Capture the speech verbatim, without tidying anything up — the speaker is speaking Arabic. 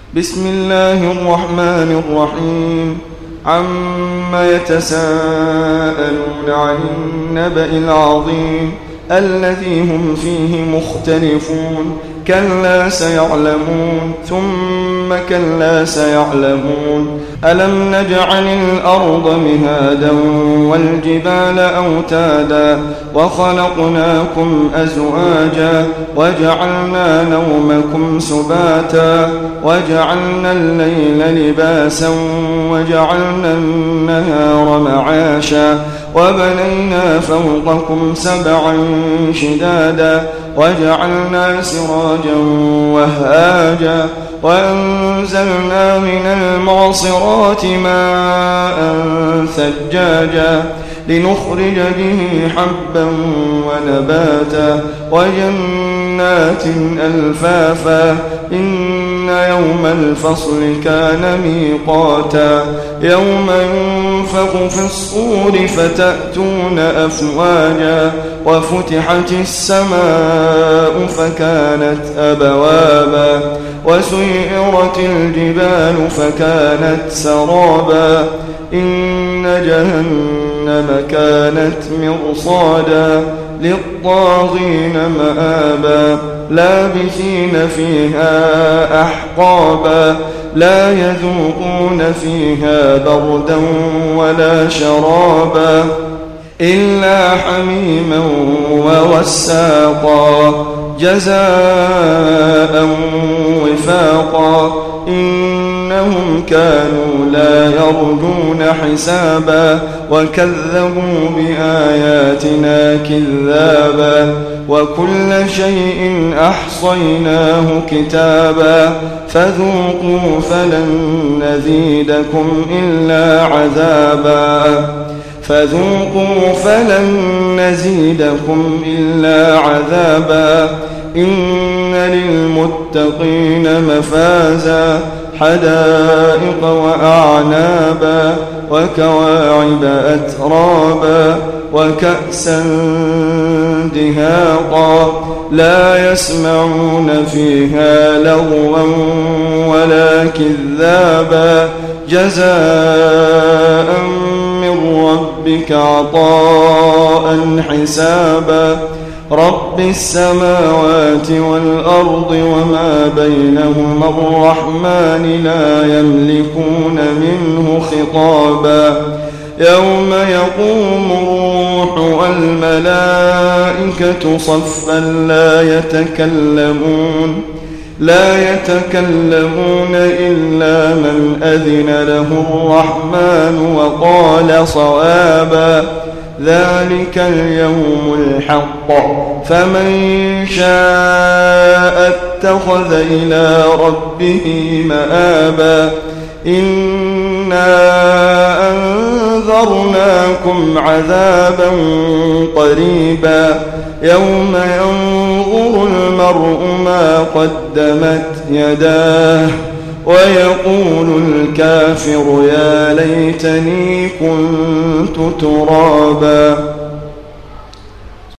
بسم الله الرحمن الرحيم. عما يتساءلون عن النبأ العظيم الذي هم فيه مختلفون كلا سيعلمون ثم كلا سيعلمون ألم نجعل الأرض مهادا والجبال أوتادا وخلقناكم أزواجا وجعلنا نومكم سباتا وجعلنا الليل لباسا وجعلنا النهار معاشا وبنينا فوقكم سبعا شدادا وجعلنا سراجا وهاجا وأنزلنا من المعصرات ماء ثجاجا لنخرج به حبا ونباتا وجنات ألفافا إن يوم الفصل كان ميقاتا يوم ينفخ في الصور فتأتون أفواجا وفتحت السماء فكانت أبوابا وسيرت الجبال فكانت سرابا إن جهنم كانت مرصادا للطاغين مآبا لابثين فيها أحقابا لا يذوقون فيها بردا ولا شرابا إلا حميما وغساقا جزاء وفاقا إنهم كانوا لا يرجون حسابا وكذبوا بآياتنا كذابا وكل شيء أحصيناه كتابا فذوقوا فلن نزيدكم إلا عذابا فذوقوا فلن نزيدكم إلا عذابا إن للمتقين مفازا حدائق وأعنابا وكواعب أترابا وكأسا دهاقا لا يسمعون فيها لغوا ولا كذابا جزاء من ربك عطاء حسابا رب السماوات والأرض وما بينهما الرحمن لا يملكون منه خطابا يوم يقوم الروح والملائكة صفا لا يتكلمون لا يتكلمون إلا من أذن له الرحمن وقال صوابا ذلك اليوم الحق فمن شاء اتخذ إلى ربه مآبا إنا أنذرناكم عذابا قريبا يوم ينظر المرء ما قدمت يداه ويقول الكافر يا ليتني كنت ترابا.